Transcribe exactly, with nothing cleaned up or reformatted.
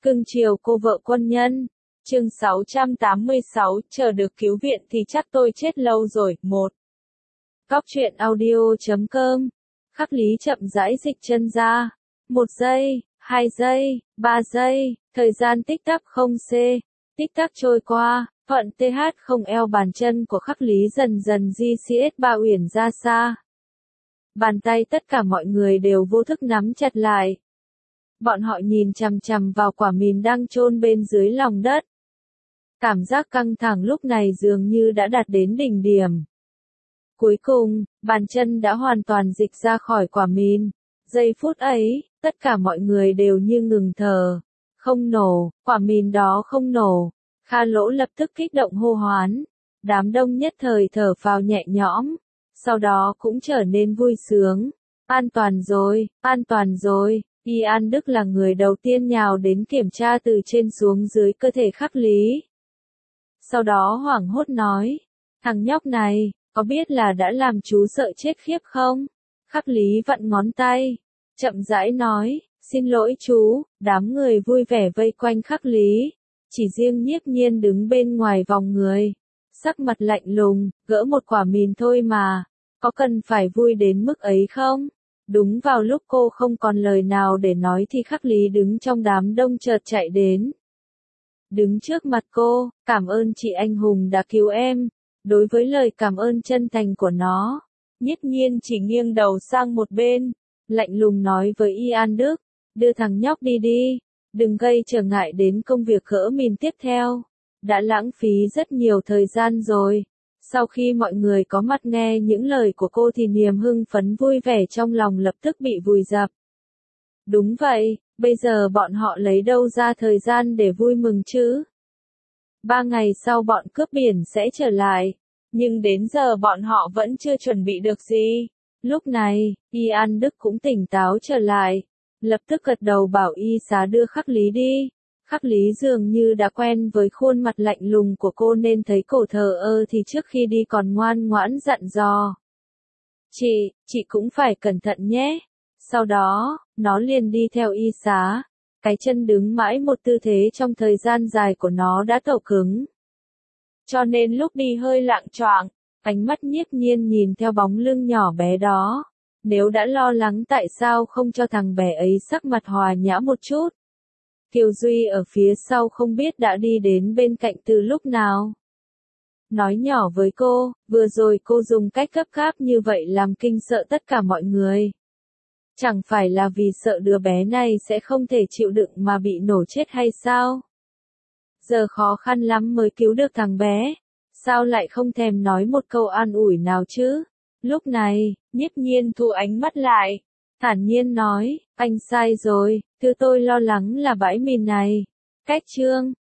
Cưng chiều cô vợ quân nhân. Chương sáu trăm tám mươi sáu, chờ được cứu viện thì chắc tôi chết lâu rồi. một. Cóc truyện audio chấm com. Khắc Lý chậm rãi dịch chân ra. Một giây, hai giây, ba giây, thời gian tích tắc không c. Tích tắc trôi qua, thuận th không eo bàn chân của Khắc Lý dần dần di cs ba uyển ra xa. Bàn tay tất cả mọi người đều vô thức nắm chặt lại. Bọn họ nhìn chằm chằm vào quả mìn đang chôn bên dưới lòng đất. Cảm giác căng thẳng lúc này dường như đã đạt đến đỉnh điểm. Cuối cùng, bàn chân đã hoàn toàn dịch ra khỏi quả mìn. Giây phút ấy, tất cả mọi người đều như ngừng thở. Không nổ, quả mìn đó không nổ. Kha Lỗ lập tức kích động hô hoán. Đám đông nhất thời thở phào nhẹ nhõm. Sau đó cũng trở nên vui sướng. An toàn rồi, an toàn rồi. Y An Đức là người đầu tiên nhào đến kiểm tra từ trên xuống dưới cơ thể Khắc Lý. Sau đó hoảng hốt nói, thằng nhóc này, có biết là đã làm chú sợ chết khiếp không? Khắc Lý vặn ngón tay, chậm rãi nói, xin lỗi chú. Đám người vui vẻ vây quanh Khắc Lý, chỉ riêng Nhiếp Nhiên đứng bên ngoài vòng người, sắc mặt lạnh lùng, gỡ một quả mìn thôi mà, có cần phải vui đến mức ấy không? Đúng vào lúc cô không còn lời nào để nói thì Khắc Lý đứng trong đám đông chợt chạy đến. Đứng trước mặt cô, cảm ơn chị anh hùng đã cứu em. Đối với lời cảm ơn chân thành của nó, Nhiếp Nhiên chỉ nghiêng đầu sang một bên, lạnh lùng nói với Y An Đức, đưa thằng nhóc đi đi, đừng gây trở ngại đến công việc gỡ mìn tiếp theo. Đã lãng phí rất nhiều thời gian rồi. Sau khi mọi người có mặt nghe những lời của cô thì niềm hưng phấn vui vẻ trong lòng lập tức bị vùi dập. Đúng vậy, bây giờ bọn họ lấy đâu ra thời gian để vui mừng chứ? Ba ngày sau bọn cướp biển sẽ trở lại, nhưng đến giờ bọn họ vẫn chưa chuẩn bị được gì. Lúc này, Y An Đức cũng tỉnh táo trở lại, lập tức gật đầu bảo y xá đưa Khắc Lý đi. Khắc Lý dường như đã quen với khuôn mặt lạnh lùng của cô nên thấy cổ thờ ơ thì trước khi đi còn ngoan ngoãn dặn dò. Chị, chị cũng phải cẩn thận nhé. Sau đó, nó liền đi theo y xá. Cái chân đứng mãi một tư thế trong thời gian dài của nó đã tẩu cứng. Cho nên lúc đi hơi lạng choạng, ánh mắt Nhiếp Nhiên nhìn theo bóng lưng nhỏ bé đó. Nếu đã lo lắng tại sao không cho thằng bé ấy sắc mặt hòa nhã một chút. Kiều Duy ở phía sau không biết đã đi đến bên cạnh từ lúc nào. Nói nhỏ với cô, vừa rồi cô dùng cách gấp gáp như vậy làm kinh sợ tất cả mọi người. Chẳng phải là vì sợ đứa bé này sẽ không thể chịu đựng mà bị nổ chết hay sao? Giờ khó khăn lắm mới cứu được thằng bé. Sao lại không thèm nói một câu an ủi nào chứ? Lúc này, Nhiếp Nhiên thu ánh mắt lại. Thản nhiên nói, anh sai rồi, thứ tôi lo lắng là bãi mìn này. Cách chương